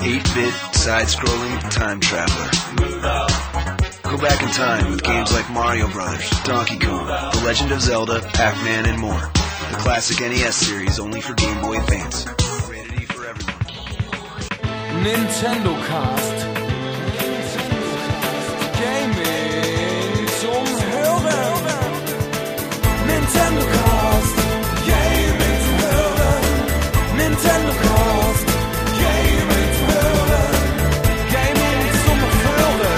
8-bit, side-scrolling time traveler. Go back in time with games like Mario Brothers, Donkey Kong, The Legend of Zelda, Pac-Man, and more. The classic NES series only for Game Boy Advance. Rated for everyone. Nintendo Cast. Gaming zum Hören. Nintendo Cast. Gaming zum Hören. Nintendo Cast. Gaming zum Hören. Gaming zum Hören.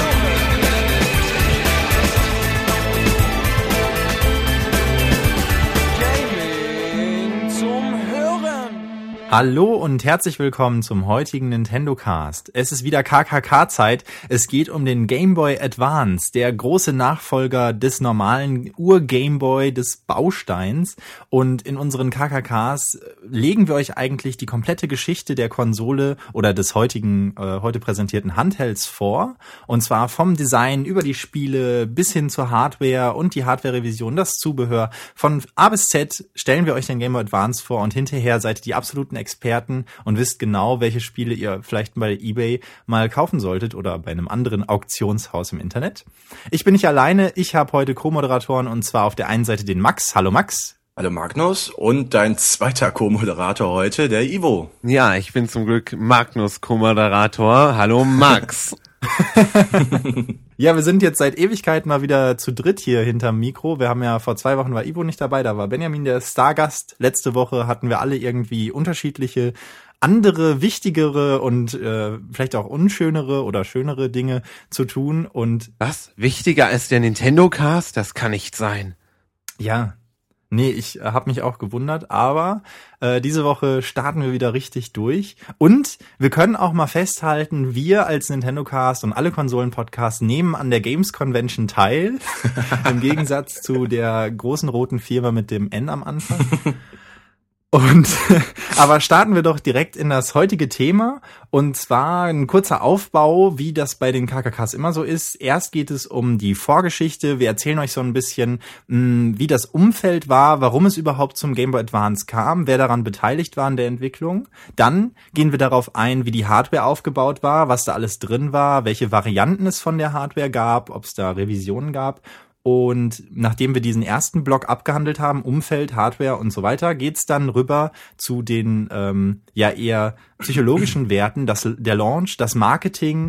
Gaming zum Hören. Hallo und herzlich willkommen zum heutigen Nintendo Cast. Es ist wieder KKK-Zeit. Es geht um den Game Boy Advance, der große Nachfolger des normalen Ur-Game Boy des Bausteins. Und in unseren KKKs legen wir euch eigentlich die komplette Geschichte der Konsole oder des heute präsentierten Handhelds vor. Und zwar vom Design über die Spiele bis hin zur Hardware und die Hardware-Revision, das Zubehör. Von A bis Z stellen wir euch den Game Boy Advance vor und hinterher seid ihr die absoluten Experten und wisst genau, welche Spiele ihr vielleicht bei eBay mal kaufen solltet oder bei einem anderen Auktionshaus im Internet. Ich bin nicht alleine, ich habe heute Co-Moderatoren und zwar auf der einen Seite den Max. Hallo Max. Hallo Magnus und dein zweiter Co-Moderator heute, der Ivo. Ja, ich bin zum Glück Magnus Co-Moderator. Hallo Max. Ja, wir sind jetzt seit Ewigkeiten mal wieder zu dritt hier hinterm Mikro. Wir haben ja vor 2 Wochen war Ivo nicht dabei, da war Benjamin der Stargast. Letzte Woche hatten wir alle irgendwie unterschiedliche, andere, wichtigere und vielleicht auch unschönere oder schönere Dinge zu tun. Und was? Wichtiger als der Nintendo Cast? Das kann nicht sein. Ja. Nee, ich habe mich auch gewundert, aber diese Woche starten wir wieder richtig durch. Und wir können auch mal festhalten, wir als Nintendo Cast und alle Konsolen-Podcasts nehmen an der Games Convention teil. Im Gegensatz zu der großen roten Firma mit dem N am Anfang. Und aber starten wir doch direkt in das heutige Thema, und zwar ein kurzer Aufbau, wie das bei den KKKs immer so ist. Erst geht es um die Vorgeschichte, wir erzählen euch so ein bisschen, wie das Umfeld war, warum es überhaupt zum Game Boy Advance kam, wer daran beteiligt war in der Entwicklung. Dann gehen wir darauf ein, wie die Hardware aufgebaut war, was da alles drin war, welche Varianten es von der Hardware gab, ob es da Revisionen gab. Und nachdem wir diesen ersten Block abgehandelt haben, Umfeld, Hardware und so weiter, geht's dann rüber zu den ja eher psychologischen Werten, der Launch, das Marketing,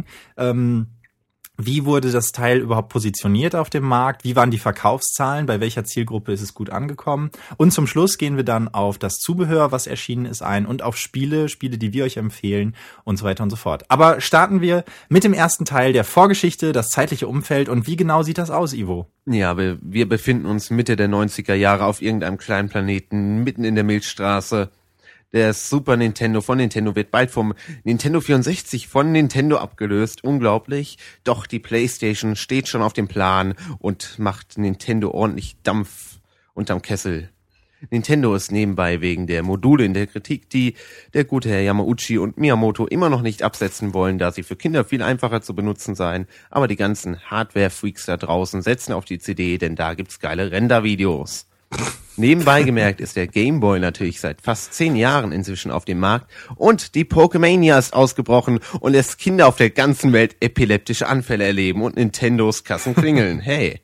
wie wurde das Teil überhaupt positioniert auf dem Markt, wie waren die Verkaufszahlen, bei welcher Zielgruppe ist es gut angekommen. Und zum Schluss gehen wir dann auf das Zubehör, was erschienen ist, ein und auf Spiele, die wir euch empfehlen und so weiter und so fort. Aber starten wir mit dem ersten Teil der Vorgeschichte, das zeitliche Umfeld. Und wie genau sieht das aus, Ivo? Ja, wir befinden uns Mitte der 90er Jahre auf irgendeinem kleinen Planeten, mitten in der Milchstraße. Der Super Nintendo von Nintendo wird bald vom Nintendo 64 von Nintendo abgelöst. Unglaublich. Doch die PlayStation steht schon auf dem Plan und macht Nintendo ordentlich Dampf unterm Kessel. Nintendo ist nebenbei wegen der Module in der Kritik, die der gute Herr Yamauchi und Miyamoto immer noch nicht absetzen wollen, da sie für Kinder viel einfacher zu benutzen seien. Aber die ganzen Hardware-Freaks da draußen setzen auf die CD, denn da gibt's geile Render-Videos. Nebenbei gemerkt ist der Game Boy natürlich seit fast 10 Jahren inzwischen auf dem Markt und die Pokemania ist ausgebrochen und lässt Kinder auf der ganzen Welt epileptische Anfälle erleben und Nintendos Kassen klingeln. Hey!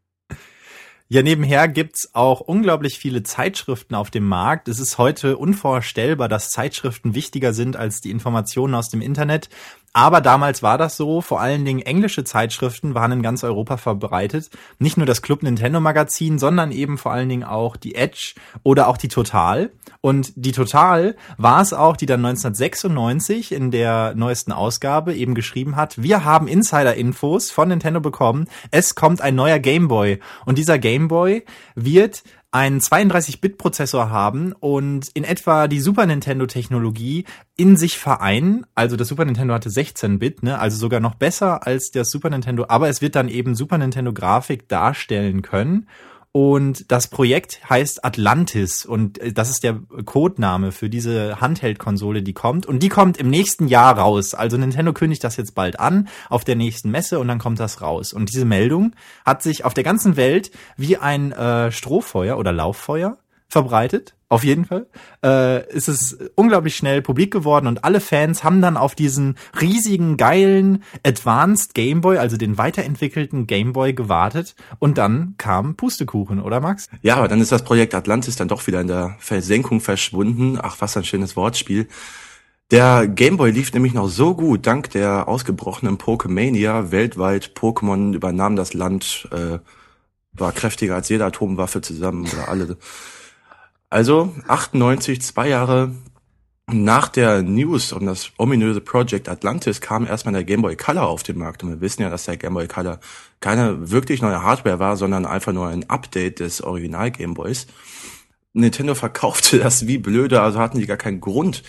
Ja, nebenher gibt's auch unglaublich viele Zeitschriften auf dem Markt. Es ist heute unvorstellbar, dass Zeitschriften wichtiger sind als die Informationen aus dem Internet. Aber damals war das so, vor allen Dingen englische Zeitschriften waren in ganz Europa verbreitet. Nicht nur das Club Nintendo Magazin, sondern eben vor allen Dingen auch die Edge oder auch die Total. Und die Total war es auch, die dann 1996 in der neuesten Ausgabe eben geschrieben hat, wir haben Insider-Infos von Nintendo bekommen, es kommt ein neuer Game Boy. Und dieser Game Boy wird einen 32-Bit-Prozessor haben und in etwa die Super Nintendo-Technologie in sich vereinen. Also das Super Nintendo hatte 16-Bit, ne? Also sogar noch besser als das Super Nintendo, aber es wird dann eben Super Nintendo-Grafik darstellen können. Und das Projekt heißt Atlantis und das ist der Codename für diese Handheld-Konsole, die kommt. Und die kommt im nächsten Jahr raus. Also Nintendo kündigt das jetzt bald an auf der nächsten Messe und dann kommt das raus. Und diese Meldung hat sich auf der ganzen Welt wie ein Strohfeuer oder Lauffeuer verbreitet, auf jeden Fall. Ist es unglaublich schnell publik geworden und alle Fans haben dann auf diesen riesigen, geilen Advanced Game Boy, also den weiterentwickelten Game Boy, gewartet und dann kam Pustekuchen, oder Max? Ja, aber dann ist das Projekt Atlantis dann doch wieder in der Versenkung verschwunden. Ach, was ein schönes Wortspiel. Der Game Boy lief nämlich noch so gut, dank der ausgebrochenen Pokemania weltweit. Pokémon übernahm das Land, war kräftiger als jede Atomwaffe zusammen oder alle. Also 98, 2 Jahre nach der News um das ominöse Project Atlantis kam erstmal der Game Boy Color auf den Markt. Und wir wissen ja, dass der Game Boy Color keine wirklich neue Hardware war, sondern einfach nur ein Update des Original Game Boys. Nintendo verkaufte das wie blöde, also hatten die gar keinen Grund,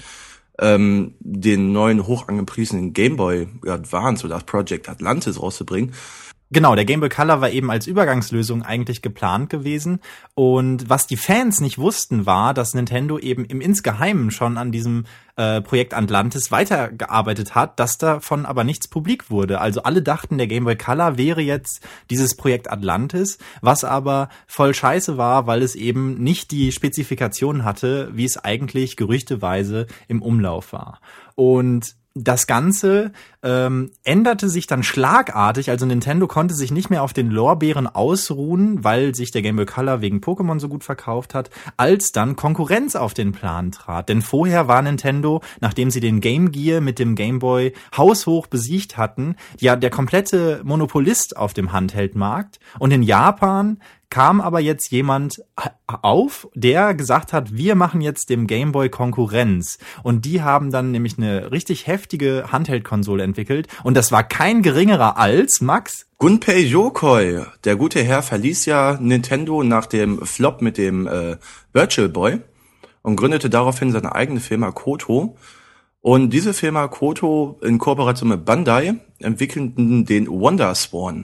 den neuen hoch angepriesenen Game Boy Advance oder das Project Atlantis rauszubringen. Genau, der Game Boy Color war eben als Übergangslösung eigentlich geplant gewesen. Und was die Fans nicht wussten, war, dass Nintendo eben im Insgeheimen schon an diesem Projekt Atlantis weitergearbeitet hat, dass davon aber nichts publik wurde. Also alle dachten, der Game Boy Color wäre jetzt dieses Projekt Atlantis, was aber voll scheiße war, weil es eben nicht die Spezifikation hatte, wie es eigentlich gerüchteweise im Umlauf war. Und das Ganze änderte sich dann schlagartig, also Nintendo konnte sich nicht mehr auf den Lorbeeren ausruhen, weil sich der Game Boy Color wegen Pokémon so gut verkauft hat, als dann Konkurrenz auf den Plan trat. Denn vorher war Nintendo, nachdem sie den Game Gear mit dem Game Boy haushoch besiegt hatten, ja der komplette Monopolist auf dem Handheldmarkt. Und in Japan kam aber jetzt jemand auf, der gesagt hat, wir machen jetzt dem Game Boy Konkurrenz. Und die haben dann nämlich eine richtig heftige Handheld-Konsole entwickelt. Und das war kein geringerer als, Max? Gunpei Yokoi, der gute Herr, verließ ja Nintendo nach dem Flop mit dem Virtual Boy und gründete daraufhin seine eigene Firma Koto. Und diese Firma Koto in Kooperation mit Bandai entwickelten den Wonder Swan.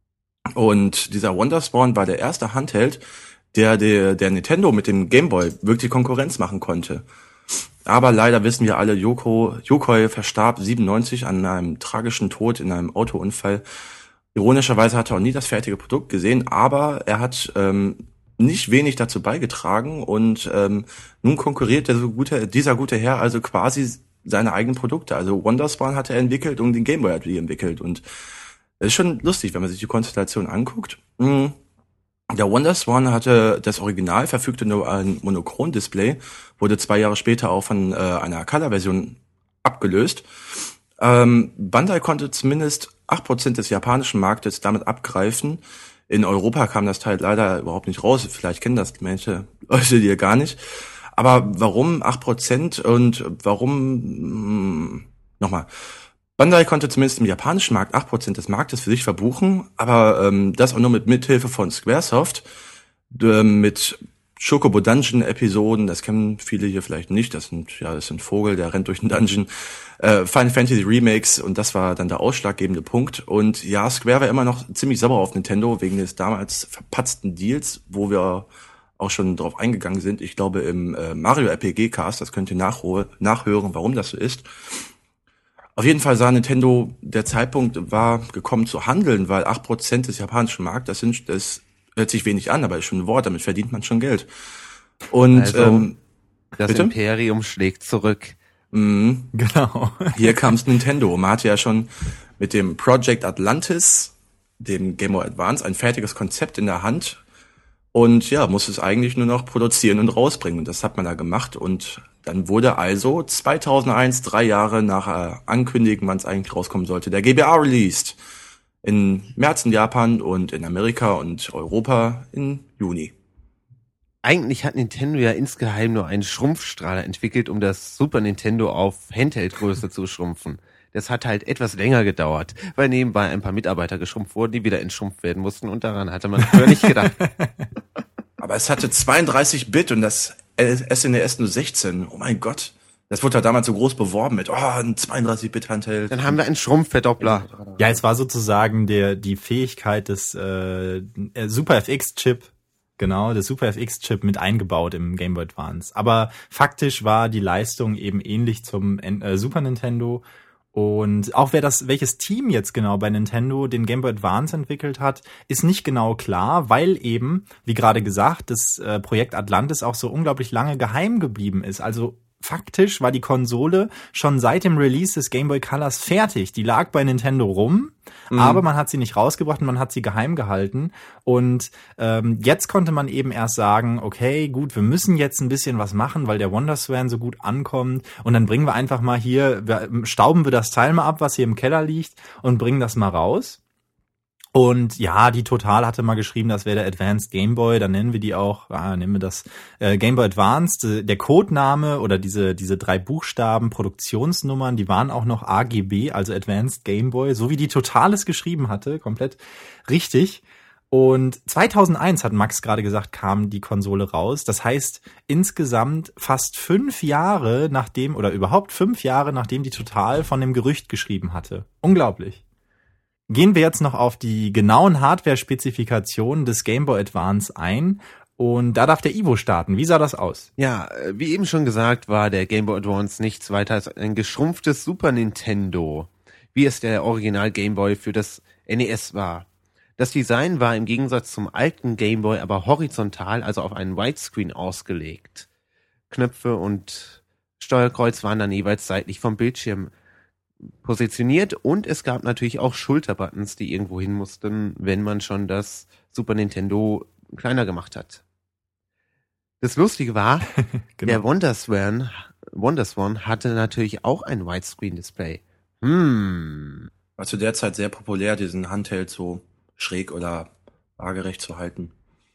Und dieser Wonder Swan war der erste Handheld, der Nintendo mit dem Game Boy wirklich Konkurrenz machen konnte. Aber leider wissen wir alle, Yokoi verstarb 97 an einem tragischen Tod in einem Autounfall. Ironischerweise hat er auch nie das fertige Produkt gesehen, aber er hat nicht wenig dazu beigetragen und nun konkurriert dieser gute Herr also quasi seine eigenen Produkte. Also Wonder Swan hat er entwickelt und den Game Boy hat er entwickelt und es ist schon lustig, wenn man sich die Konstellation anguckt. Der Wonder Swan hatte das Original, verfügte nur ein Monochron-Display, wurde 2 Jahre später auch von einer Color-Version abgelöst. Bandai konnte zumindest 8% des japanischen Marktes damit abgreifen. In Europa kam das Teil leider überhaupt nicht raus. Vielleicht kennen das manche Leute die gar nicht. Aber warum 8% und warum, nochmal, Bandai konnte zumindest im japanischen Markt 8% des Marktes für sich verbuchen, aber das auch nur mit Mithilfe von Squaresoft, mit Chocobo Dungeon Episoden, das kennen viele hier vielleicht nicht, das sind Vogel, der rennt durch den Dungeon, Final Fantasy Remakes und das war dann der ausschlaggebende Punkt. Und ja, Square war immer noch ziemlich sauer auf Nintendo wegen des damals verpatzten Deals, wo wir auch schon drauf eingegangen sind. Ich glaube im Mario RPG Cast, das könnt ihr nachhören, warum das so ist. Auf jeden Fall sah Nintendo, der Zeitpunkt war gekommen zu handeln, weil 8% des japanischen Marktes, das hört sich wenig an, aber ist schon ein Wort, damit verdient man schon Geld. Und also, das bitte? Imperium schlägt zurück. Genau. Hier kam's Nintendo. Man hatte ja schon mit dem Project Atlantis, dem Game Boy Advance, ein fertiges Konzept in der Hand und ja, muss es eigentlich nur noch produzieren und rausbringen. Und das hat man da gemacht und dann wurde also 2001, 3 Jahre nach Ankündigen, wann es eigentlich rauskommen sollte, der GBA released. Im März in Japan und in Amerika und Europa im Juni. Eigentlich hat Nintendo ja insgeheim nur einen Schrumpfstrahler entwickelt, um das Super Nintendo auf Handheld-Größe zu schrumpfen. Das hat halt etwas länger gedauert, weil nebenbei ein paar Mitarbeiter geschrumpft wurden, die wieder entschrumpft werden mussten und daran hatte man früher nicht gedacht. Aber es hatte 32-Bit und das SNES nur 16. Oh mein Gott. Das wurde ja damals so groß beworben mit, ein 32-Bit-Handheld. Dann haben wir einen Schrumpfverdoppler. Ja, es war sozusagen die Fähigkeit des Super FX-Chip, genau, des Super FX-Chip mit eingebaut im Game Boy Advance. Aber faktisch war die Leistung eben ähnlich zum Super Nintendo Und auch welches Team jetzt genau bei Nintendo den Game Boy Advance entwickelt hat, ist nicht genau klar, weil eben, wie gerade gesagt, das Projekt Atlantis auch so unglaublich lange geheim geblieben ist. Also faktisch war die Konsole schon seit dem Release des Game Boy Colors fertig. Die lag bei Nintendo rum, aber man hat sie nicht rausgebracht und man hat sie geheim gehalten. Und jetzt konnte man eben erst sagen, okay, gut, wir müssen jetzt ein bisschen was machen, weil der WonderSwan so gut ankommt. Und dann bringen wir einfach mal stauben wir das Teil mal ab, was hier im Keller liegt, und bringen das mal raus. Und ja, die Total hatte mal geschrieben, das wäre der Advanced Game Boy, dann nennen wir die auch, nennen wir das Game Boy Advanced. Der Codename oder diese 3 Buchstaben, Produktionsnummern, die waren auch noch AGB, also Advanced Game Boy, so wie die Total es geschrieben hatte, komplett richtig. Und 2001, hat Max gerade gesagt, kam die Konsole raus. Das heißt, insgesamt fast 5 Jahre nachdem, oder überhaupt 5 Jahre nachdem die Total von dem Gerücht geschrieben hatte. Unglaublich. Gehen wir jetzt noch auf die genauen Hardware-Spezifikationen des Game Boy Advance ein. Und da darf der Ivo starten. Wie sah das aus? Ja, wie eben schon gesagt, war der Game Boy Advance nichts weiter als ein geschrumpftes Super Nintendo, wie es der Original Game Boy für das NES war. Das Design war im Gegensatz zum alten Game Boy aber horizontal, also auf einen Widescreen ausgelegt. Knöpfe und Steuerkreuz waren dann jeweils seitlich vom Bildschirm positioniert und es gab natürlich auch Schulterbuttons, die irgendwo hin mussten, wenn man schon das Super Nintendo kleiner gemacht hat. Das Lustige war, Genau. der WonderSwan hatte natürlich auch ein Widescreen-Display. War zu der Zeit sehr populär, diesen Handheld so schräg oder waagerecht zu halten.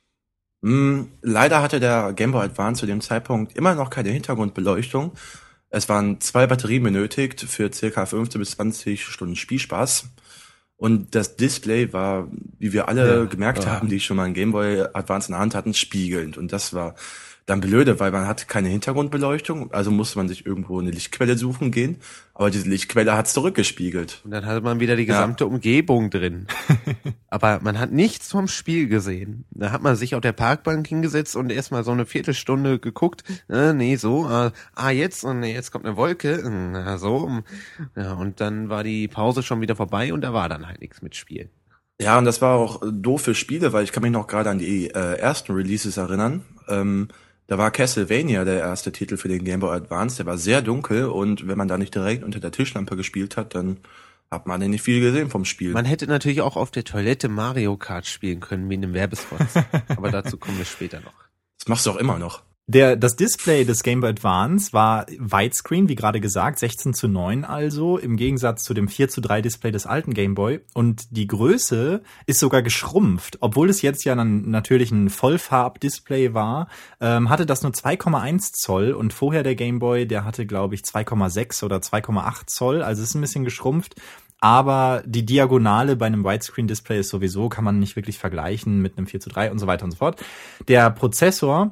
Leider hatte der Game Boy Advance zu dem Zeitpunkt immer noch keine Hintergrundbeleuchtung. Es waren 2 Batterien benötigt für circa 15 bis 20 Stunden Spielspaß. Und das Display war, wie wir alle gemerkt haben, die schon mal einen Game Boy Advance in der Hand hatten, spiegelnd. Und das war dann blöde, weil man hatte keine Hintergrundbeleuchtung, also musste man sich irgendwo eine Lichtquelle suchen gehen. Aber diese Lichtquelle hat zurückgespiegelt. Und dann hatte man wieder die gesamte Umgebung drin. Aber man hat nichts vom Spiel gesehen. Da hat man sich auf der Parkbank hingesetzt und erstmal so eine Viertelstunde geguckt. Jetzt kommt eine Wolke. So. Ja, und dann war die Pause schon wieder vorbei und da war dann halt nichts mit Spiel. Ja, und das war auch doof für Spiele, weil ich kann mich noch gerade an die ersten Releases erinnern. Da war Castlevania der erste Titel für den Game Boy Advance. Der war sehr dunkel und wenn man da nicht direkt unter der Tischlampe gespielt hat, dann hat man nicht viel gesehen vom Spiel. Man hätte natürlich auch auf der Toilette Mario Kart spielen können, wie in einem Werbespot. Aber dazu kommen wir später noch. Das machst du auch immer noch. Das Display des Game Boy Advance war Widescreen, wie gerade gesagt, 16:9 also, im Gegensatz zu dem 4:3 Display des alten Game Boy. Und die Größe ist sogar geschrumpft. Obwohl es jetzt ja dann natürlich ein Vollfarb-Display war, hatte das nur 2,1 Zoll und vorher der Game Boy, der hatte, glaube ich, 2,6 oder 2,8 Zoll. Also es ist ein bisschen geschrumpft. Aber die Diagonale bei einem Widescreen-Display ist sowieso, kann man nicht wirklich vergleichen mit einem 4:3 und so weiter und so fort. Der Prozessor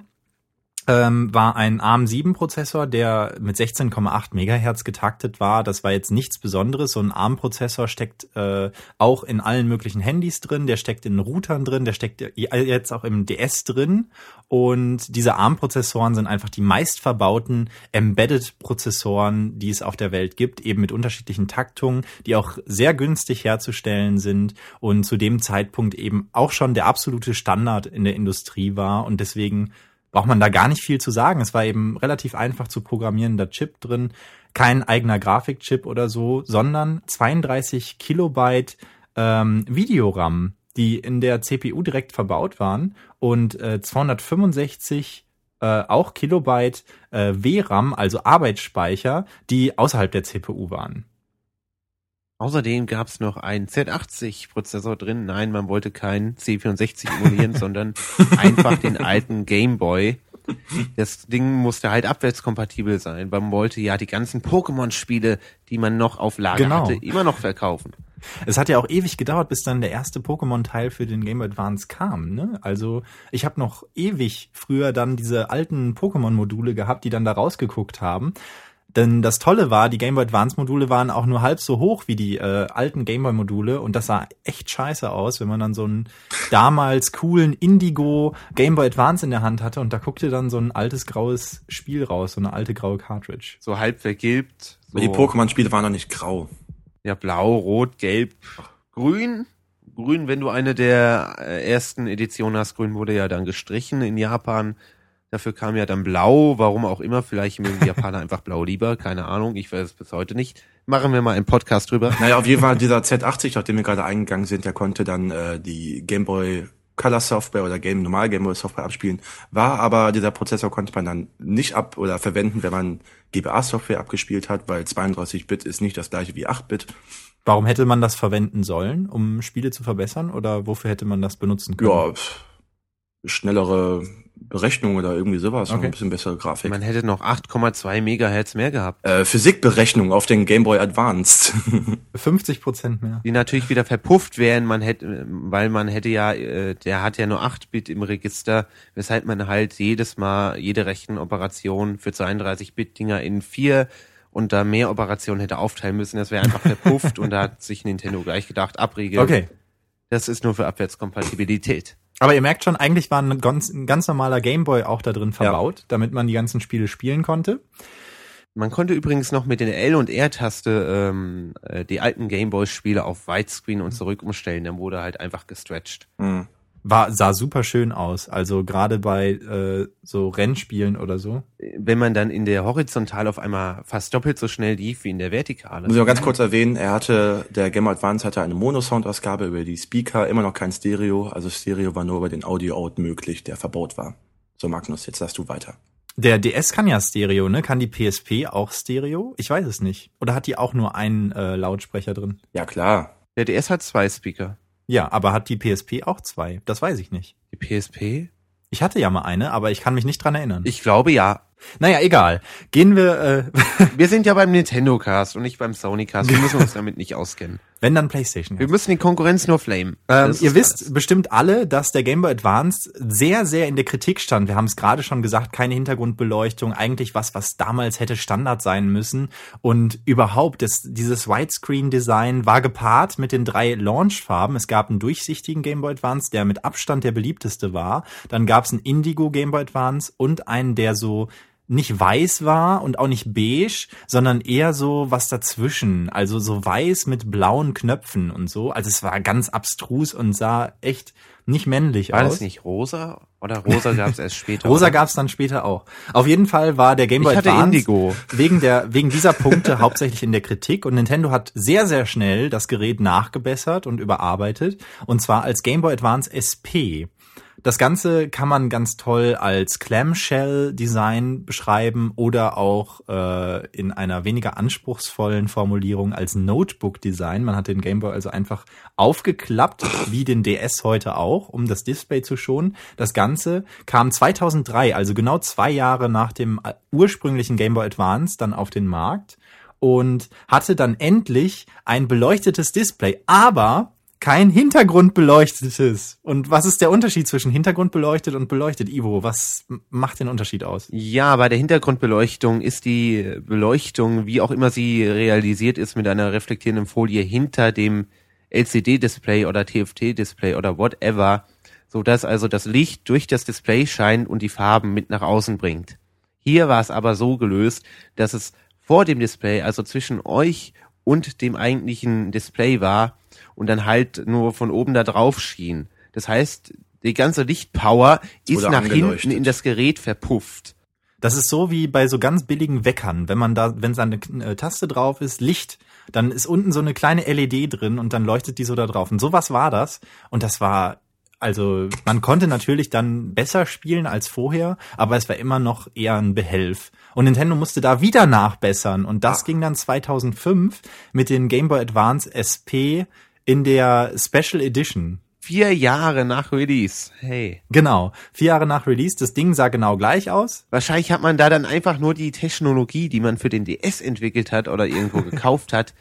war ein ARM7-Prozessor, der mit 16,8 Megahertz getaktet war. Das war jetzt nichts Besonderes. So ein ARM-Prozessor steckt auch in allen möglichen Handys drin, der steckt in Routern drin, der steckt jetzt auch im DS drin. Und diese ARM-Prozessoren sind einfach die meistverbauten Embedded-Prozessoren, die es auf der Welt gibt, eben mit unterschiedlichen Taktungen, die auch sehr günstig herzustellen sind und zu dem Zeitpunkt eben auch schon der absolute Standard in der Industrie war. Und deswegen braucht man da gar nicht viel zu sagen. Es war eben relativ einfach zu programmierender Chip drin, kein eigener Grafikchip oder so, sondern 32 Kilobyte Videoram, die in der CPU direkt verbaut waren und 265 auch Kilobyte VRAM, also Arbeitsspeicher, die außerhalb der CPU waren. Außerdem gab es noch einen Z80-Prozessor drin. Nein, man wollte keinen C64 emulieren, sondern einfach den alten Game Boy. Das Ding musste halt abwärtskompatibel sein. Man wollte ja die ganzen Pokémon-Spiele, die man noch auf Lager hatte, immer noch verkaufen. Es hat ja auch ewig gedauert, bis dann der erste Pokémon-Teil für den Game Boy Advance kam, ne? Also ich habe noch ewig früher dann diese alten Pokémon-Module gehabt, die dann da rausgeguckt haben. Denn das Tolle war, die Game Boy Advance Module waren auch nur halb so hoch wie die alten Game Boy Module und das sah echt scheiße aus, wenn man dann so einen damals coolen Indigo Game Boy Advance in der Hand hatte und da guckte dann so ein altes graues Spiel raus, so eine alte graue Cartridge. So halb vergilbt. So, Die Pokémon-Spiele waren noch nicht grau. ja, blau, rot, gelb, grün. Grün, wenn du eine der ersten Editionen hast. Grün wurde ja dann gestrichen in Japan. Dafür kam ja dann blau, warum auch immer. Vielleicht mögen die Japaner einfach blau lieber, keine Ahnung. Ich weiß es bis heute nicht. Machen wir mal einen Podcast drüber. Naja, auf jeden Fall dieser Z80, auf den wir gerade eingegangen sind, der konnte dann die Game Boy Color Software oder normal Game Boy Software abspielen. War aber, dieser Prozessor konnte man dann nicht verwenden, wenn man GBA Software abgespielt hat, weil 32-Bit ist nicht das gleiche wie 8-Bit. Warum hätte man das verwenden sollen, um Spiele zu verbessern oder wofür hätte man das benutzen können? Ja, schnellere Berechnung oder irgendwie sowas, Okay. ein bisschen bessere Grafik. Man hätte noch 8,2 Megahertz mehr gehabt. Physikberechnung auf den Game Boy Advanced. 50% mehr. Die natürlich wieder verpufft wären, weil man hätte ja, der hat ja nur 8-Bit im Register, weshalb man halt jedes Mal jede Rechenoperation für 32-Bit-Dinger in 4 und da mehr Operationen hätte aufteilen müssen. Das wäre einfach verpufft und da hat sich Nintendo gleich gedacht, abriegeln. Okay. Das ist nur für Abwärtskompatibilität. Aber ihr merkt schon, eigentlich war ein ganz normaler Gameboy auch da drin verbaut, damit man die ganzen Spiele spielen konnte. Man konnte übrigens noch mit der L- und R-Taste die alten Gameboy-Spiele auf Widescreen und zurück umstellen. Dann wurde halt einfach gestretched. Sah super schön aus. Also gerade bei so Rennspielen oder so. Wenn man dann in der Horizontal auf einmal fast doppelt so schnell lief wie in der Vertikale. Muss ich noch ganz kurz erwähnen, der Game Boy Advance hatte eine Mono-Sound-Ausgabe über die Speaker, immer noch kein Stereo. Also Stereo war nur über den Audio-Out möglich, der verbaut war. So, Magnus, jetzt darfst du weiter. Der DS kann ja Stereo, ne? Kann die PSP auch Stereo? Ich weiß es nicht. Oder hat die auch nur einen Lautsprecher drin? Ja, klar. Der DS hat 2 Speaker. Ja, aber hat die PSP auch 2? Das weiß ich nicht. Die PSP? Ich hatte ja mal eine, aber ich kann mich nicht dran erinnern. Ich glaube ja. Naja, egal. Gehen wir, Wir sind ja beim Nintendo Cast und nicht beim Sony Cast. Wir müssen uns damit nicht auskennen. wenn dann PlayStation. Wir müssen die Konkurrenz nur flamen. Ihr wisst bestimmt alle, dass der Game Boy Advance sehr, sehr in der Kritik stand. Wir haben es gerade schon gesagt, keine Hintergrundbeleuchtung, eigentlich was damals hätte Standard sein müssen. Und überhaupt, dieses Widescreen-Design war gepaart mit den 3 Launchfarben. Es gab einen durchsichtigen Game Boy Advance, der mit Abstand der beliebteste war. Dann gab es einen Indigo Game Boy Advance und einen, der so nicht weiß war und auch nicht beige, sondern eher so was dazwischen. Also so weiß mit blauen Knöpfen und so. Also es war ganz abstrus und sah echt nicht männlich War aus. das nicht rosa? Oder rosa gab es erst später? Rosa oder? gab's dann später auch. Auf jeden Fall war der Game Boy Ich hatte Advance Indigo. wegen dieser Punkte hauptsächlich in der Kritik und Nintendo hat sehr, sehr schnell das Gerät nachgebessert und überarbeitet und zwar als Game Boy Advance SP. Das Ganze kann man ganz toll als Clamshell-Design beschreiben oder auch in einer weniger anspruchsvollen Formulierung als Notebook-Design. Man hat den Game Boy also einfach aufgeklappt, wie den DS heute auch, um das Display zu schonen. Das Ganze kam 2003, also genau 2 Jahre nach dem ursprünglichen Game Boy Advance, dann auf den Markt und hatte dann endlich ein beleuchtetes Display, aber kein hintergrundbeleuchtetes. Und was ist der Unterschied zwischen hintergrundbeleuchtet und beleuchtet? Ivo, was macht den Unterschied aus? Ja, bei der Hintergrundbeleuchtung ist die Beleuchtung, wie auch immer sie realisiert ist, mit einer reflektierenden Folie hinter dem LCD-Display oder TFT-Display oder whatever, so dass also das Licht durch das Display scheint und die Farben mit nach außen bringt. Hier war es aber so gelöst, dass es vor dem Display, also zwischen euch und dem eigentlichen Display war und dann halt nur von oben da drauf schien. Das heißt, die ganze Lichtpower ist Wurde nach angeleuchtet. hinten in das Gerät verpufft. Das ist so wie bei so ganz billigen Weckern. Wenn da eine Taste drauf ist, Licht, dann ist unten so eine kleine LED drin und dann leuchtet die so da drauf. Und sowas war das. Und das war, also man konnte natürlich dann besser spielen als vorher, aber es war immer noch eher ein Behelf. Und Nintendo musste da wieder nachbessern. Und das ging dann 2005 mit den Game Boy Advance SP in der Special Edition. 4 Jahre nach Release. Hey. Genau, 4 Jahre nach Release. Das Ding sah genau gleich aus. Wahrscheinlich hat man da dann einfach nur die Technologie, die man für den DS entwickelt hat oder irgendwo gekauft hat,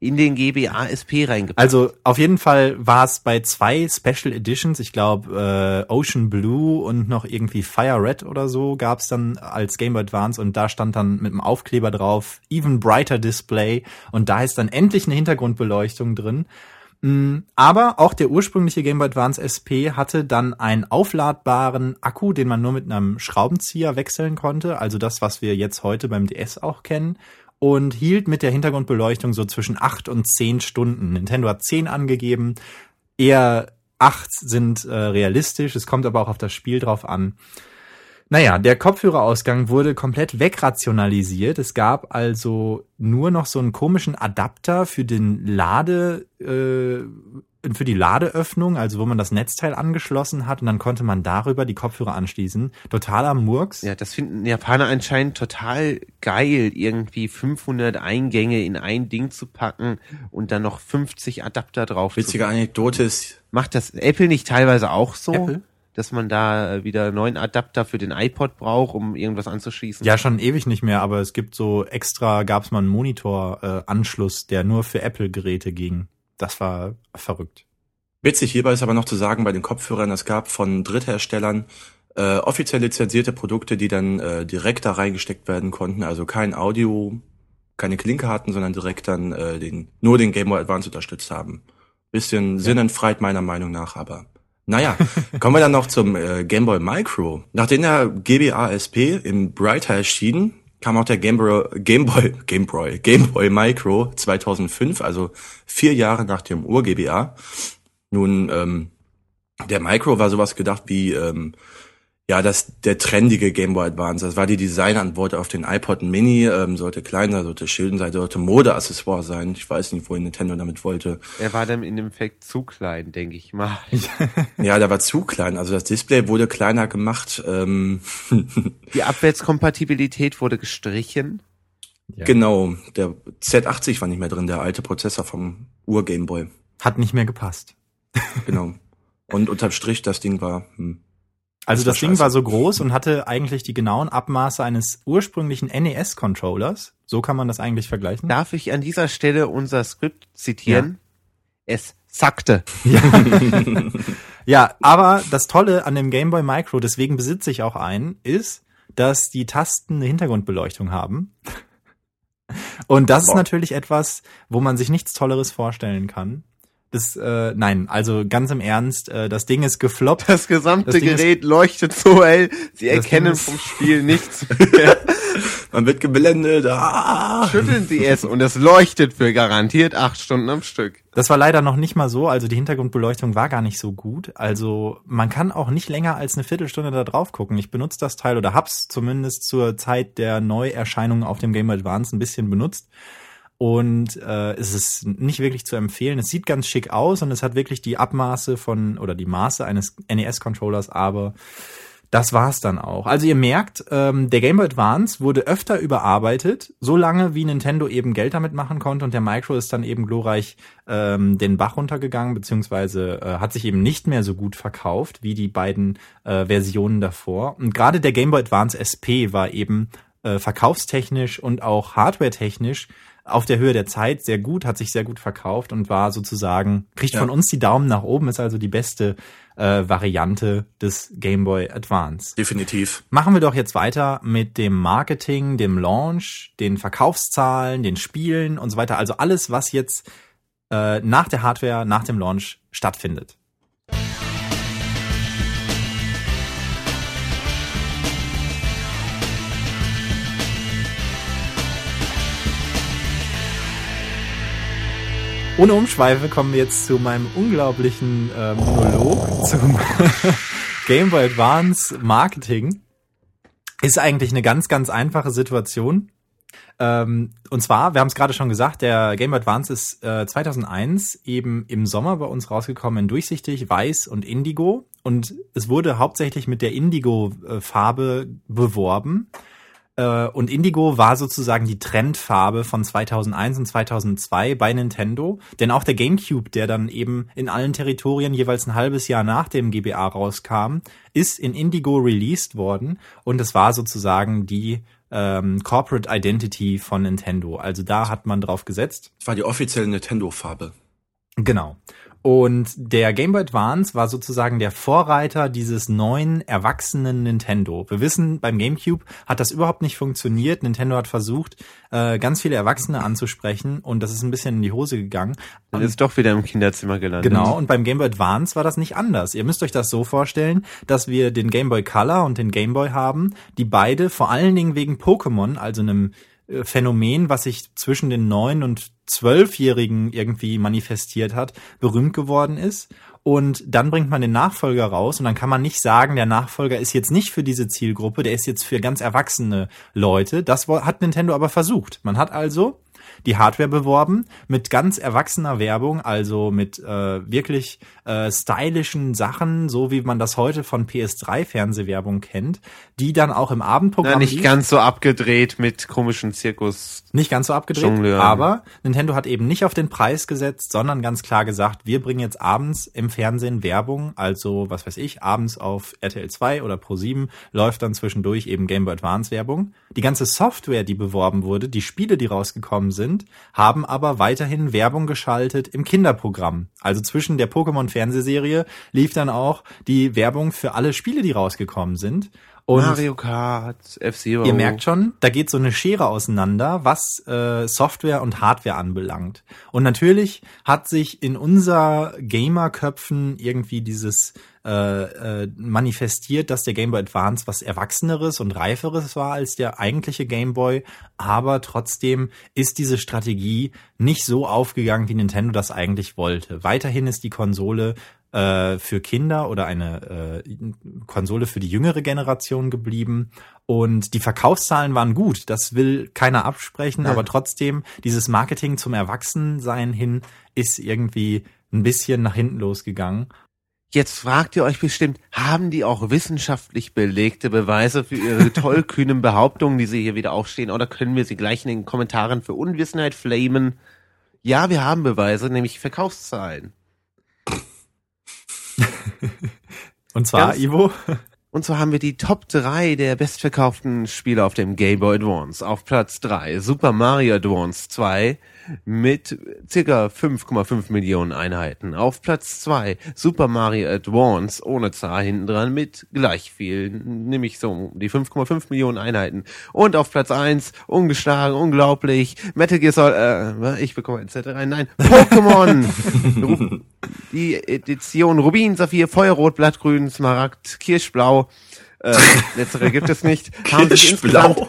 in den GBA SP reingepackt. Also auf jeden Fall war es bei 2 Special Editions, ich glaube Ocean Blue und noch irgendwie Fire Red oder so, gab's dann als Game Boy Advance und da stand dann mit dem Aufkleber drauf Even Brighter Display und da ist dann endlich eine Hintergrundbeleuchtung drin. Aber auch der ursprüngliche Game Boy Advance SP hatte dann einen aufladbaren Akku, den man nur mit einem Schraubenzieher wechseln konnte, also das, was wir jetzt heute beim DS auch kennen. Und hielt mit der Hintergrundbeleuchtung so zwischen 8 und 10 Stunden. Nintendo hat 10 angegeben, eher 8 sind realistisch, es kommt aber auch auf das Spiel drauf an. Naja, der Kopfhörerausgang wurde komplett wegrationalisiert. Es gab also nur noch so einen komischen Adapter für den für die Ladeöffnung, also wo man das Netzteil angeschlossen hat und dann konnte man darüber die Kopfhörer anschließen. Totaler Murks. Ja, das finden Japaner anscheinend total geil, irgendwie 500 Eingänge in ein Ding zu packen und dann noch 50 Adapter drauf. Witzige Anekdote ist... Macht das Apple nicht teilweise auch so? Apple? Dass man da wieder einen neuen Adapter für den iPod braucht, um irgendwas anzuschließen? Ja, schon ewig nicht mehr, aber es gibt so extra, gab's mal einen Monitor-Anschluss, der nur für Apple-Geräte ging. Das war verrückt. Witzig hierbei ist aber noch zu sagen, bei den Kopfhörern, es gab von Drittherstellern offiziell lizenzierte Produkte, die dann direkt da reingesteckt werden konnten. Also kein Audio, keine Klinke hatten, sondern direkt dann nur den Game Boy Advance unterstützt haben. Bisschen sinnentfreit meiner Meinung nach, aber naja. Kommen wir dann noch zum Game Boy Micro. Nachdem der GBA SP im Brighter erschien, kam auch der Game Boy Micro 2005, also 4 Jahre nach dem Ur-GBA. Nun, der Micro war sowas gedacht wie, der trendige Game Boy Advance. Das war die Designantwort auf den iPod Mini, sollte kleiner, sollte schön sein, sollte Modeaccessoire sein. Ich weiß nicht, wohin Nintendo damit wollte. Er war dann in dem Effekt zu klein, denke ich mal. Ja, der war zu klein. Also das Display wurde kleiner gemacht. Die Abwärtskompatibilität wurde gestrichen. Ja. Genau, der Z80 war nicht mehr drin, der alte Prozessor vom Ur-Game Boy. Hat nicht mehr gepasst. Genau. Und unterm Strich, das Ding war... Also das Ding war so groß und hatte eigentlich die genauen Abmaße eines ursprünglichen NES-Controllers. So kann man das eigentlich vergleichen. Darf ich an dieser Stelle unser Skript zitieren? Ja. Es sackte. Ja, aber das Tolle an dem Game Boy Micro, deswegen besitze ich auch einen, ist, dass die Tasten eine Hintergrundbeleuchtung haben. Und das ist natürlich etwas, wo man sich nichts Tolleres vorstellen kann. Nein, also ganz im Ernst, das Ding ist gefloppt. Das gesamte Gerät leuchtet so hell, Sie erkennen vom Spiel nichts mehr. Man wird geblendet. Schütteln Sie es und es leuchtet für garantiert 8 Stunden am Stück. Das war leider noch nicht mal so, also die Hintergrundbeleuchtung war gar nicht so gut. Also man kann auch nicht länger als eine Viertelstunde da drauf gucken. Ich benutze das Teil oder hab's zumindest zur Zeit der Neuerscheinung auf dem Game Boy Advance ein bisschen benutzt. Und es ist nicht wirklich zu empfehlen. Es sieht ganz schick aus und es hat wirklich die Abmaße die Maße eines NES-Controllers, aber das war's dann auch. Also ihr merkt, der Game Boy Advance wurde öfter überarbeitet, so lange wie Nintendo eben Geld damit machen konnte und der Micro ist dann eben glorreich den Bach runtergegangen, beziehungsweise hat sich eben nicht mehr so gut verkauft wie die beiden Versionen davor. Und gerade der Game Boy Advance SP war eben verkaufstechnisch und auch hardwaretechnisch auf der Höhe der Zeit sehr gut, hat sich sehr gut verkauft und war sozusagen, kriegt von uns die Daumen nach oben, ist also die beste Variante des Game Boy Advance. Definitiv. Machen wir doch jetzt weiter mit dem Marketing, dem Launch, den Verkaufszahlen, den Spielen und so weiter. Also alles, was jetzt nach der Hardware, nach dem Launch stattfindet. Ohne Umschweife kommen wir jetzt zu meinem unglaublichen Monolog zum Game Boy Advance Marketing. Ist eigentlich eine ganz, ganz einfache Situation. Und zwar, wir haben es gerade schon gesagt, der Game Boy Advance ist 2001 eben im Sommer bei uns rausgekommen in durchsichtig, weiß und Indigo. Und es wurde hauptsächlich mit der Indigo-Farbe beworben. Und Indigo war sozusagen die Trendfarbe von 2001 und 2002 bei Nintendo. Denn auch der GameCube, der dann eben in allen Territorien jeweils ein halbes Jahr nach dem GBA rauskam, ist in Indigo released worden. Und es war sozusagen die Corporate Identity von Nintendo. Also da hat man drauf gesetzt. Das war die offizielle Nintendo-Farbe. Genau. Und der Game Boy Advance war sozusagen der Vorreiter dieses neuen, erwachsenen Nintendo. Wir wissen, beim GameCube hat das überhaupt nicht funktioniert. Nintendo hat versucht, ganz viele Erwachsene anzusprechen und das ist ein bisschen in die Hose gegangen. Dann ist doch wieder im Kinderzimmer gelandet. Genau, und beim Game Boy Advance war das nicht anders. Ihr müsst euch das so vorstellen, dass wir den Game Boy Color und den Game Boy haben, die beide vor allen Dingen wegen Pokémon, also einem Phänomen, was sich zwischen den 9- und 12-Jährigen irgendwie manifestiert hat, berühmt geworden ist. Und dann bringt man den Nachfolger raus und dann kann man nicht sagen, der Nachfolger ist jetzt nicht für diese Zielgruppe, der ist jetzt für ganz erwachsene Leute. Das hat Nintendo aber versucht. Man hat also die Hardware beworben mit ganz erwachsener Werbung, also mit wirklich stylischen Sachen, so wie man das heute von PS3-Fernsehwerbung kennt, die dann auch im Abendprogramm nicht ganz so abgedreht mit komischen Zirkus. Nicht ganz so abgedreht, Jongleuren. aber Nintendo hat eben nicht auf den Preis gesetzt, sondern ganz klar gesagt, wir bringen jetzt abends im Fernsehen Werbung, also was weiß ich, abends auf RTL 2 oder Pro7 läuft dann zwischendurch eben Game Boy Advance Werbung. Die ganze Software, die beworben wurde, die Spiele, die rausgekommen sind, haben aber weiterhin Werbung geschaltet im Kinderprogramm. Also zwischen der Pokémon-Fernsehserie lief dann auch die Werbung für alle Spiele, die rausgekommen sind. Und Mario Kart, F-Zero. ihr merkt schon, da geht so eine Schere auseinander, was Software und Hardware anbelangt. Und natürlich hat sich in unser Gamerköpfen irgendwie dieses manifestiert, dass der Game Boy Advance was Erwachseneres und Reiferes war als der eigentliche Game Boy. Aber trotzdem ist diese Strategie nicht so aufgegangen, wie Nintendo das eigentlich wollte. Weiterhin ist die Konsole für Kinder oder eine Konsole für die jüngere Generation geblieben. Und die Verkaufszahlen waren gut, das will keiner absprechen, aber trotzdem, dieses Marketing zum Erwachsensein hin ist irgendwie ein bisschen nach hinten losgegangen. Jetzt fragt ihr euch bestimmt, haben die auch wissenschaftlich belegte Beweise für ihre tollkühnen Behauptungen, die sie hier wieder aufstehen, oder können wir sie gleich in den Kommentaren für Unwissenheit flamen? Ja, wir haben Beweise, nämlich Verkaufszahlen. Und zwar, Ivo? Und so haben wir die Top 3 der bestverkauften Spiele auf dem Game Boy Advance. Auf Platz 3 Super Mario Advance 2 mit circa 5,5 Millionen Einheiten. Auf Platz 2 Super Mario Advance ohne Zahl hinten dran mit gleich viel, nämlich so die 5,5 Millionen Einheiten. Und auf Platz 1 ungeschlagen, unglaublich, Metal Gear Solid, ich bekomme ein Zettel rein, nein, Pokémon! Die Edition Rubin, Saphir, Feuerrot, Blattgrün, Smaragd, Kirschblau, letztere gibt es nicht. Kirschblau?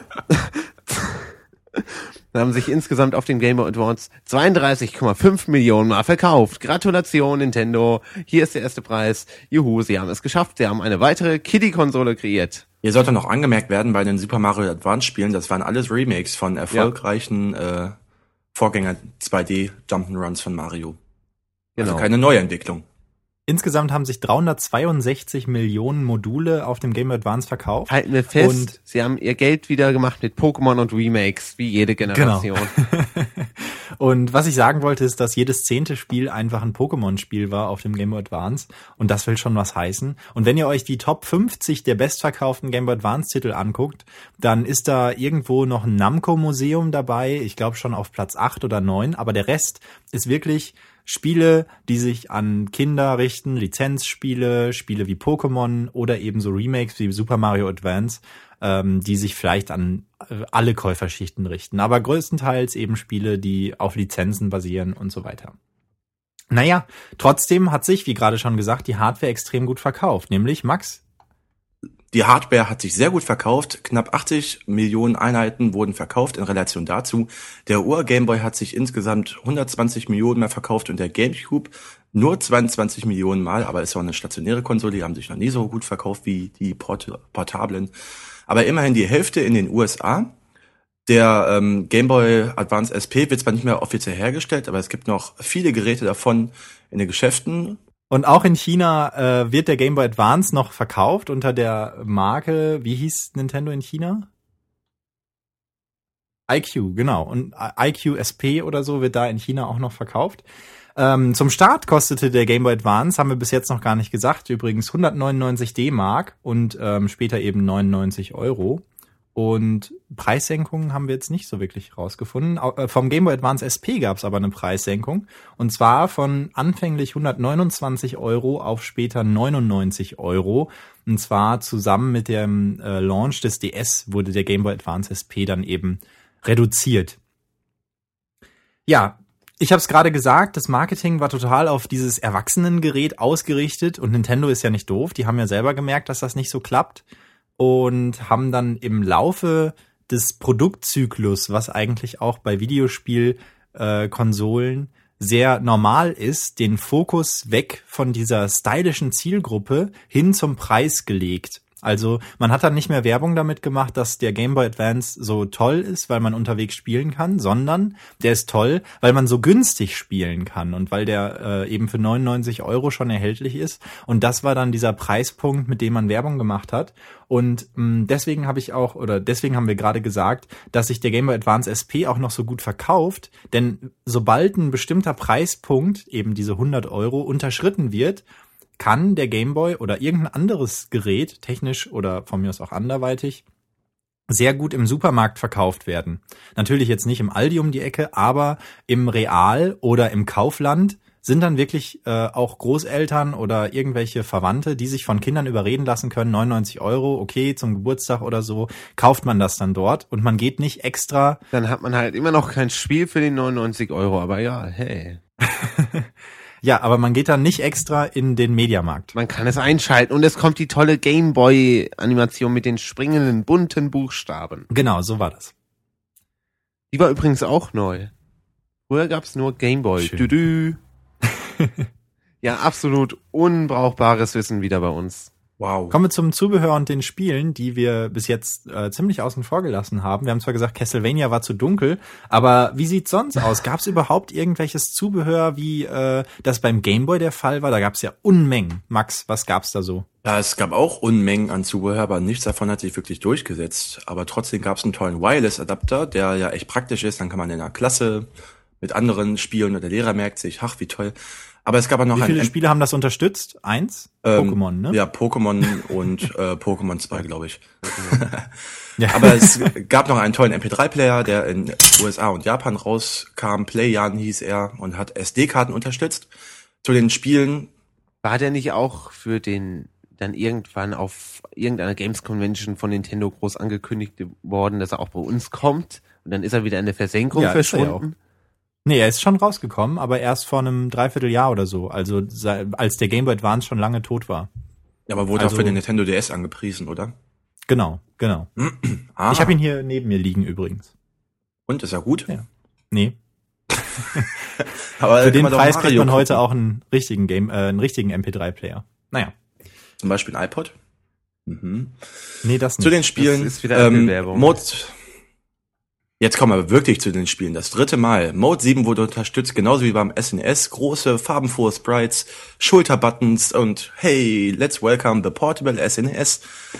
Haben sich insgesamt auf dem Game Boy Advance 32,5 Millionen Mal verkauft. Gratulation, Nintendo. Hier ist der erste Preis. Juhu, sie haben es geschafft. Sie haben eine weitere Kiddie-Konsole kreiert. Hier sollte noch angemerkt werden, bei den Super Mario Advance Spielen, das waren alles Remakes von erfolgreichen Vorgänger 2D Jump'n'Runs von Mario. Genau. Also keine Neuentwicklung. Insgesamt haben sich 362 Millionen Module auf dem Game Boy Advance verkauft. Halten wir fest, Und sie haben ihr Geld wieder gemacht mit Pokémon und Remakes, wie jede Generation. Genau. Und was ich sagen wollte, ist, dass jedes 10. Spiel einfach ein Pokémon-Spiel war auf dem Game Boy Advance. Und das will schon was heißen. Und wenn ihr euch die Top 50 der bestverkauften Game Boy Advance-Titel anguckt, dann ist da irgendwo noch ein Namco-Museum dabei. Ich glaube schon auf Platz 8 oder 9. Aber der Rest ist wirklich Spiele, die sich an Kinder richten, Lizenzspiele, Spiele wie Pokémon oder eben so Remakes wie Super Mario Advance, die sich vielleicht an alle Käuferschichten richten. Aber größtenteils eben Spiele, die auf Lizenzen basieren und so weiter. Naja, trotzdem hat sich, wie gerade schon gesagt, die Hardware extrem gut verkauft. Nämlich, Max? Die Hardware hat sich sehr gut verkauft. Knapp 80 Millionen Einheiten wurden verkauft in Relation dazu. Der Ur-Gameboy hat sich insgesamt 120 Millionen Mal verkauft und der GameCube nur 22 Millionen Mal. Aber ist ja auch eine stationäre Konsole, die haben sich noch nie so gut verkauft wie die portablen. Aber immerhin die Hälfte in den USA. Der Gameboy Advance SP wird zwar nicht mehr offiziell hergestellt, aber es gibt noch viele Geräte davon in den Geschäften. Und auch in China wird der Game Boy Advance noch verkauft unter der Marke, wie hieß Nintendo in China? iQOO, genau. Und iQOO SP oder so wird da in China auch noch verkauft. Zum Start kostete der Game Boy Advance, haben wir bis jetzt noch gar nicht gesagt, übrigens 199 D-Mark und später eben 99 Euro. Und Preissenkungen haben wir jetzt nicht so wirklich rausgefunden. Vom Game Boy Advance SP gab es aber eine Preissenkung. Und zwar von anfänglich 129 Euro auf später 99 Euro. Und zwar zusammen mit dem Launch des DS wurde der Game Boy Advance SP dann eben reduziert. Ja, ich habe es gerade gesagt, das Marketing war total auf dieses Erwachsenengerät ausgerichtet. Und Nintendo ist ja nicht doof. Die haben ja selber gemerkt, dass das nicht so klappt. Und haben dann im Laufe des Produktzyklus, was eigentlich auch bei Videospielkonsolen sehr normal ist, den Fokus weg von dieser stylischen Zielgruppe hin zum Preis gelegt. Also man hat dann nicht mehr Werbung damit gemacht, dass der Game Boy Advance so toll ist, weil man unterwegs spielen kann, sondern der ist toll, weil man so günstig spielen kann und weil der eben für 99 Euro schon erhältlich ist. Und das war dann dieser Preispunkt, mit dem man Werbung gemacht hat. Und deswegen haben wir gerade gesagt, dass sich der Game Boy Advance SP auch noch so gut verkauft, denn sobald ein bestimmter Preispunkt, eben diese 100 Euro, unterschritten wird, kann der Game Boy oder irgendein anderes Gerät, technisch oder von mir aus auch anderweitig, sehr gut im Supermarkt verkauft werden. Natürlich jetzt nicht im Aldi um die Ecke, aber im Real oder im Kaufland sind dann wirklich auch Großeltern oder irgendwelche Verwandte, die sich von Kindern überreden lassen können, 99 Euro, okay, zum Geburtstag oder so, kauft man das dann dort und man geht nicht extra. Dann hat man halt immer noch kein Spiel für die 99 Euro, aber ja, hey. Ja, aber man geht dann nicht extra in den Mediamarkt. Man kann es einschalten und es kommt die tolle Gameboy-Animation mit den springenden, bunten Buchstaben. Genau, so war das. Die war übrigens auch neu. Früher gab's nur Gameboy. Düdü. Ja, absolut unbrauchbares Wissen wieder bei uns. Wow. Kommen wir zum Zubehör und den Spielen, die wir bis jetzt ziemlich außen vor gelassen haben. Wir haben zwar gesagt, Castlevania war zu dunkel, aber wie sieht's sonst aus? Gab es überhaupt irgendwelches Zubehör, wie das beim Gameboy der Fall war? Da gab es ja Unmengen. Max, was gab's da so? Ja, es gab auch Unmengen an Zubehör, aber nichts davon hat sich wirklich durchgesetzt. Aber trotzdem gab es einen tollen Wireless-Adapter, der ja echt praktisch ist. Dann kann man in der Klasse mit anderen spielen und der Lehrer merkt sich, ach, wie toll. Aber es gab auch noch Wie viele Spiele haben das unterstützt? 1? Pokémon, ne? Ja, Pokémon und Pokémon 2, glaube ich. Ja. Aber es gab noch einen tollen MP3-Player, der in USA und Japan rauskam. PlayYan hieß er und hat SD-Karten unterstützt. Zu den Spielen. War der nicht auch für den dann irgendwann auf irgendeiner Games Convention von Nintendo groß angekündigt worden, dass er auch bei uns kommt? Und dann ist er wieder in der Versenkung verschwunden? Nee, er ist schon rausgekommen, aber erst vor einem Dreivierteljahr oder so. Also als der Game Boy Advance schon lange tot war. Ja, aber wurde auch für den Nintendo DS angepriesen, oder? Genau. Ah. Ich habe ihn hier neben mir liegen übrigens. Und, ist er gut? Ja. Nee. Aber für den Preis kriegt man heute auch einen richtigen MP3-Player. Naja. Zum Beispiel ein iPod? Mhm. Nee, das nicht. Zu den Spielen. Das ist wieder Werbung. Jetzt kommen wir wirklich zu den Spielen. Das 3. Mal. Mode 7 wurde unterstützt, genauso wie beim SNES. Große, farbenfrohe Sprites, Schulterbuttons und hey, let's welcome the portable SNES.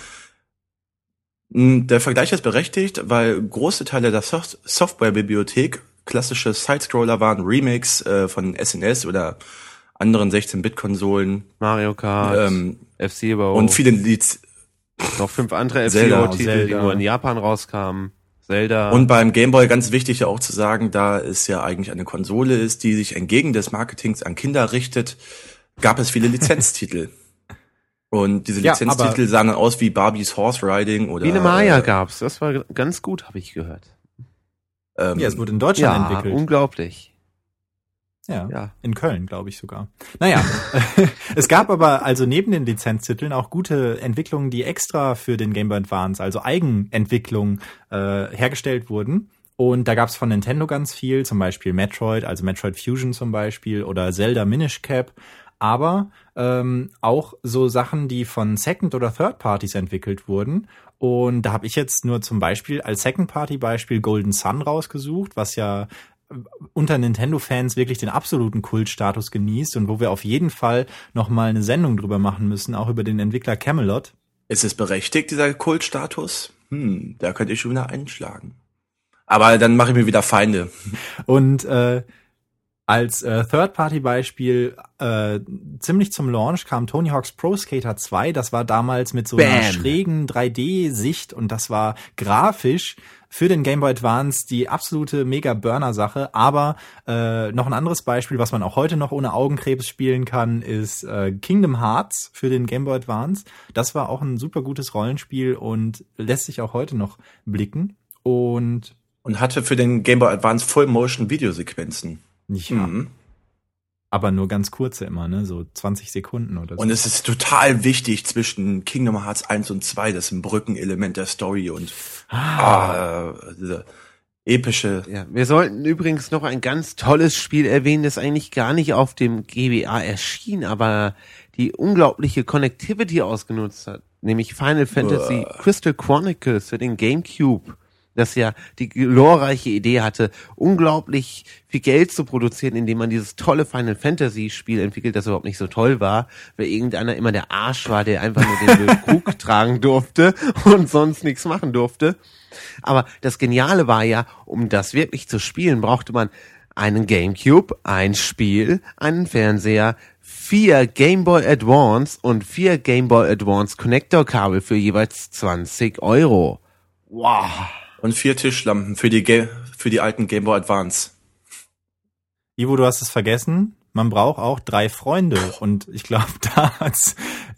Der Vergleich ist berechtigt, weil große Teile der Softwarebibliothek klassische Sidescroller waren, Remakes von SNES oder anderen 16-Bit-Konsolen. Mario Kart, F-Zero. Und viele noch 5 andere Zelda. F-Zero-Titel, die nur in Japan rauskamen. Zelda. Und beim Game Boy ganz wichtig ja auch zu sagen, da es ja eigentlich eine Konsole ist, die sich entgegen des Marketings an Kinder richtet, gab es viele Lizenztitel. Und diese Lizenztitel sahen dann aus wie Barbies Horse Riding oder... Biene Maya gab's, das war ganz gut, habe ich gehört. Ja, es wurde in Deutschland entwickelt. Unglaublich. Ja, in Köln, glaube ich sogar. Naja, es gab aber also neben den Lizenztiteln auch gute Entwicklungen, die extra für den Game Boy Advance, also Eigenentwicklungen, hergestellt wurden. Und da gab es von Nintendo ganz viel, zum Beispiel Metroid, also Metroid Fusion zum Beispiel oder Zelda Minish Cap. Aber auch so Sachen, die von Second- oder Third-Parties entwickelt wurden. Und da habe ich jetzt nur zum Beispiel als Second-Party-Beispiel Golden Sun rausgesucht, was ja unter Nintendo-Fans wirklich den absoluten Kultstatus genießt und wo wir auf jeden Fall nochmal eine Sendung drüber machen müssen, auch über den Entwickler Camelot. Ist es berechtigt, dieser Kultstatus? Da könnte ich schon wieder einschlagen. Aber dann mache ich mir wieder Feinde. Und als Third-Party-Beispiel ziemlich zum Launch kam Tony Hawk's Pro Skater 2. Das war damals mit so einer schrägen 3D-Sicht und das war grafisch für den Game Boy Advance die absolute Mega-Burner-Sache. Aber noch ein anderes Beispiel, was man auch heute noch ohne Augenkrebs spielen kann, ist Kingdom Hearts für den Game Boy Advance. Das war auch ein super gutes Rollenspiel und lässt sich auch heute noch blicken. Und hatte für den Game Boy Advance Full-Motion-Videosequenzen. Ja. Aber nur ganz kurze immer, ne? So 20 Sekunden oder so. Und es ist total wichtig zwischen Kingdom Hearts 1 und 2, das ist ein Brückenelement der Story und diese epische... Ja, wir sollten übrigens noch ein ganz tolles Spiel erwähnen, das eigentlich gar nicht auf dem GBA erschien, aber die unglaubliche Connectivity ausgenutzt hat. Nämlich Final Fantasy Crystal Chronicles für den GameCube. Das ja die glorreiche Idee hatte, unglaublich viel Geld zu produzieren, indem man dieses tolle Final Fantasy Spiel entwickelt, das überhaupt nicht so toll war, weil irgendeiner immer der Arsch war, der einfach nur den Krug tragen durfte und sonst nichts machen durfte. Aber das Geniale war ja, um das wirklich zu spielen, brauchte man einen GameCube, ein Spiel, einen Fernseher, 4 Game Boy Advance und 4 Game Boy Advance Connector-Kabel für jeweils 20 €. Wow. Und 4 Tischlampen für die alten Game Boy Advance. Ivo, du hast es vergessen. Man braucht auch 3 Freunde. Und ich glaube, da hat's,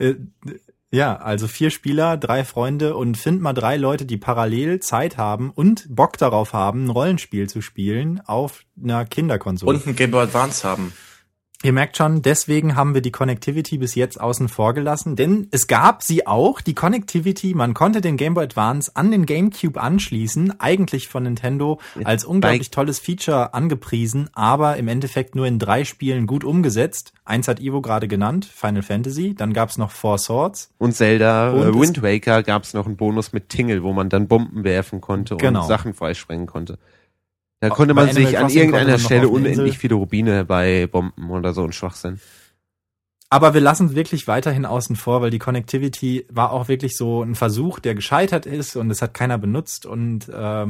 also 4 Spieler, 3 Freunde und find mal 3 Leute, die parallel Zeit haben und Bock darauf haben, ein Rollenspiel zu spielen auf einer Kinderkonsole. Und ein Game Boy Advance haben. Ihr merkt schon, deswegen haben wir die Connectivity bis jetzt außen vor gelassen, denn es gab sie auch, die Connectivity, man konnte den Game Boy Advance an den GameCube anschließen, eigentlich von Nintendo als unglaublich tolles Feature angepriesen, aber im Endeffekt nur in 3 Spielen gut umgesetzt. Eins hat Ivo gerade genannt, Final Fantasy, dann gab's noch Four Swords. Und Zelda, Wind Waker gab's noch einen Bonus mit Tingle, wo man dann Bomben werfen konnte und Sachen freisprengen konnte. Da konnte man sich an irgendeiner Stelle unendlich viele Rubine bei Bomben oder so ein Schwachsinn. Aber wir lassen es wirklich weiterhin außen vor, weil die Connectivity war auch wirklich so ein Versuch, der gescheitert ist und es hat keiner benutzt und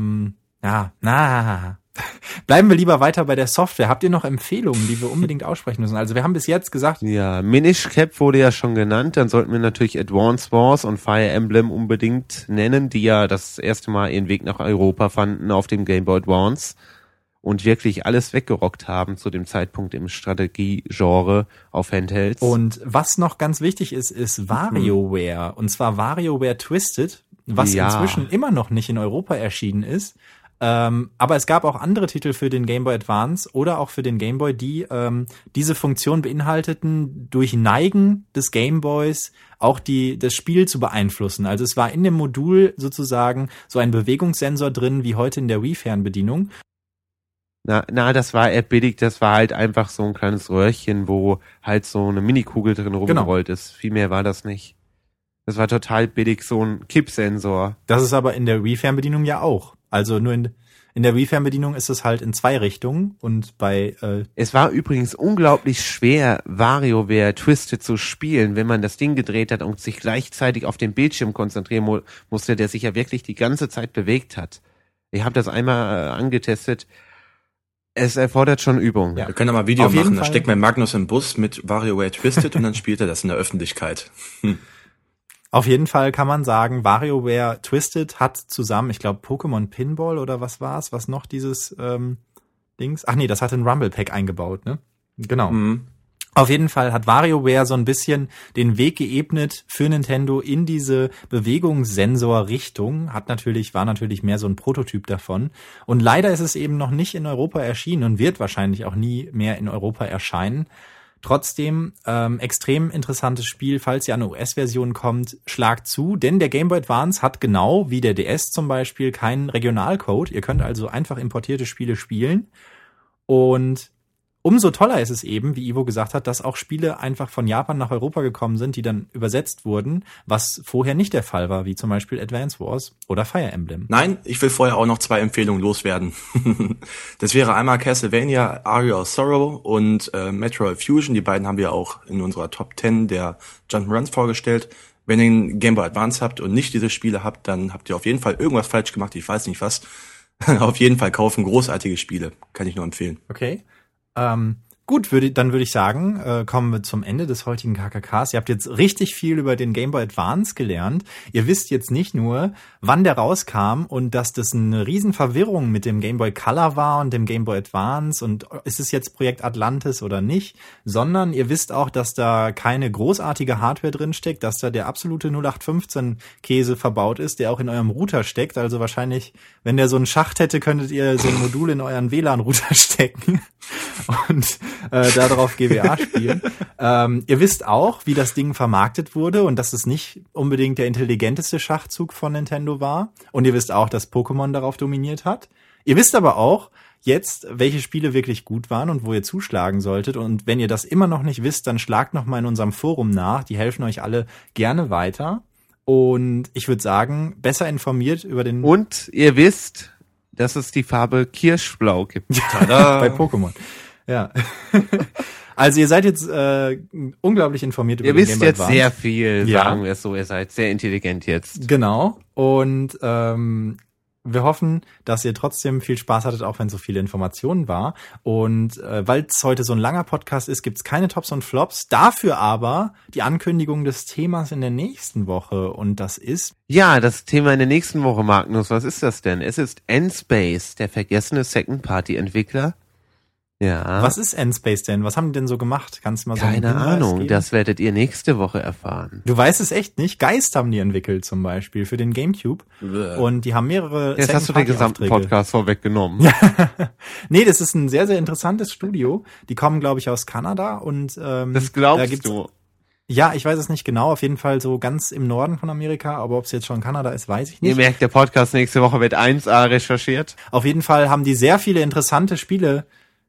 bleiben wir lieber weiter bei der Software. Habt ihr noch Empfehlungen, die wir unbedingt aussprechen müssen? Also wir haben bis jetzt gesagt... Ja, Minish Cap wurde ja schon genannt, dann sollten wir natürlich Advance Wars und Fire Emblem unbedingt nennen, die ja das erste Mal ihren Weg nach Europa fanden auf dem Game Boy Advance und wirklich alles weggerockt haben zu dem Zeitpunkt im Strategie-Genre auf Handhelds. Und was noch ganz wichtig ist WarioWare. Und zwar WarioWare Twisted, was inzwischen immer noch nicht in Europa erschienen ist. Aber es gab auch andere Titel für den Game Boy Advance oder auch für den Game Boy, die diese Funktion beinhalteten, durch Neigen des Game Boys auch das Spiel zu beeinflussen. Also es war in dem Modul sozusagen so ein Bewegungssensor drin, wie heute in der Wii-Fernbedienung. Na, das war eher billig, das war halt einfach so ein kleines Röhrchen, wo halt so eine Minikugel drin rumgerollt ist. Viel mehr war das nicht. Das war total billig, so ein Kippsensor. Das ist aber in der Wii-Fernbedienung ja auch. Also nur in der Wii-Fernbedienung ist es halt in 2 Richtungen und bei... Es war übrigens unglaublich schwer, WarioWare Twisted zu spielen, wenn man das Ding gedreht hat und sich gleichzeitig auf den Bildschirm konzentrieren musste, der sich ja wirklich die ganze Zeit bewegt hat. Ich habe das einmal angetestet. Es erfordert schon Übung. Ja. Wir können da mal ein Video machen, da steckt mein Magnus im Bus mit WarioWare Twisted und dann spielt er das in der Öffentlichkeit. Auf jeden Fall kann man sagen, WarioWare Twisted hat zusammen, ich glaube Pokémon Pinball oder was war's, was noch dieses Dings? Ach nee, das hatte ein Rumble Pack eingebaut, ne? Genau. Mhm. Auf jeden Fall hat WarioWare so ein bisschen den Weg geebnet für Nintendo in diese Bewegungssensor-Richtung. War natürlich mehr so ein Prototyp davon. Und leider ist es eben noch nicht in Europa erschienen und wird wahrscheinlich auch nie mehr in Europa erscheinen. Trotzdem extrem interessantes Spiel, falls ihr an eine US-Version kommt, schlagt zu, denn der Game Boy Advance hat genau wie der DS zum Beispiel keinen Regionalcode. Ihr könnt also einfach importierte Spiele spielen und umso toller ist es eben, wie Ivo gesagt hat, dass auch Spiele einfach von Japan nach Europa gekommen sind, die dann übersetzt wurden, was vorher nicht der Fall war, wie zum Beispiel Advance Wars oder Fire Emblem. Nein, ich will vorher auch noch 2 Empfehlungen loswerden. Das wäre einmal Castlevania Aria of Sorrow und Metroid Fusion. Die beiden haben wir auch in unserer Top 10 der Jump'n'Runs vorgestellt. Wenn ihr einen Game Boy Advance habt und nicht diese Spiele habt, dann habt ihr auf jeden Fall irgendwas falsch gemacht. Ich weiß nicht was. Auf jeden Fall kaufen, großartige Spiele, kann ich nur empfehlen. Okay. Gut, dann würde ich sagen, kommen wir zum Ende des heutigen KKKs. Ihr habt jetzt richtig viel über den Game Boy Advance gelernt. Ihr wisst jetzt nicht nur, wann der rauskam und dass das eine Riesenverwirrung mit dem Game Boy Color war und dem Game Boy Advance und ist es jetzt Projekt Atlantis oder nicht, sondern ihr wisst auch, dass da keine großartige Hardware drin steckt, dass da der absolute 0815 Käse verbaut ist, der auch in eurem Router steckt. Also wahrscheinlich, wenn der so einen Schacht hätte, könntet ihr so ein Modul in euren WLAN-Router stecken und darauf GBA spielen. Ihr wisst auch, wie das Ding vermarktet wurde und dass es nicht unbedingt der intelligenteste Schachzug von Nintendo war. Und ihr wisst auch, dass Pokémon darauf dominiert hat. Ihr wisst aber auch jetzt, welche Spiele wirklich gut waren und wo ihr zuschlagen solltet. Und wenn ihr das immer noch nicht wisst, dann schlagt noch mal in unserem Forum nach. Die helfen euch alle gerne weiter. Und ich würde sagen, besser informiert über den... Und ihr wisst, dass es die Farbe Kirschblau gibt. Tada! Bei Pokémon. Ja. Also ihr seid jetzt unglaublich informiert über Ihr den wisst Game Boy jetzt Advance. sehr viel, Ja. sagen wir es so. Ihr seid sehr intelligent jetzt. Genau. Und wir hoffen, dass ihr trotzdem viel Spaß hattet, auch wenn so viele Informationen war. Und weil es heute so ein langer Podcast ist, gibt's keine Tops und Flops. Dafür aber die Ankündigung des Themas in der nächsten Woche. Und das ist... Ja, das Thema in der nächsten Woche, Magnus. Was ist das denn? Es ist N-Space, der vergessene Second-Party-Entwickler. Ja. Was ist N-Space denn? Was haben die denn so gemacht? Kannst du mal so einen Keine Hinweis Ahnung, geben? das werdet ihr nächste Woche erfahren. Du weißt es echt nicht. Geist haben die entwickelt zum Beispiel für den GameCube. Und die haben mehrere Jetzt hast du den gesamten Second-Party-Aufträge. Podcast vorweggenommen. Nee, das ist ein sehr, sehr interessantes Studio. Die kommen, glaube ich, aus Kanada und Das da glaubst gibt's, du. Ja, ich weiß es nicht genau. Auf jeden Fall so ganz im Norden von Amerika. Aber ob es jetzt schon Kanada ist, weiß ich Ihr nicht. merkt, der Podcast nächste Woche wird 1A recherchiert. Auf jeden Fall haben die sehr viele interessante Spiele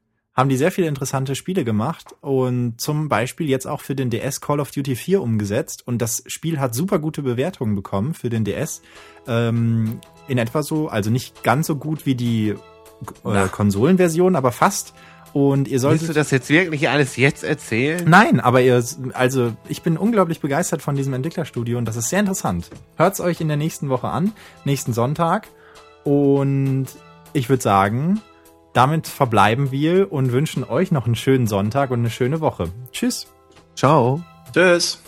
gemacht und zum Beispiel jetzt auch für den DS Call of Duty 4 umgesetzt und das Spiel hat super gute Bewertungen bekommen für den DS. In etwa so, also nicht ganz so gut wie die Konsolenversion, aber fast. Und ihr Willst solltet... du das jetzt wirklich alles jetzt erzählen? Nein, aber ich bin unglaublich begeistert von diesem Entwicklerstudio und das ist sehr interessant. Hört's euch in der nächsten Woche an, nächsten Sonntag und ich würde sagen... Damit verbleiben wir und wünschen euch noch einen schönen Sonntag und eine schöne Woche. Tschüss. Ciao. Tschüss.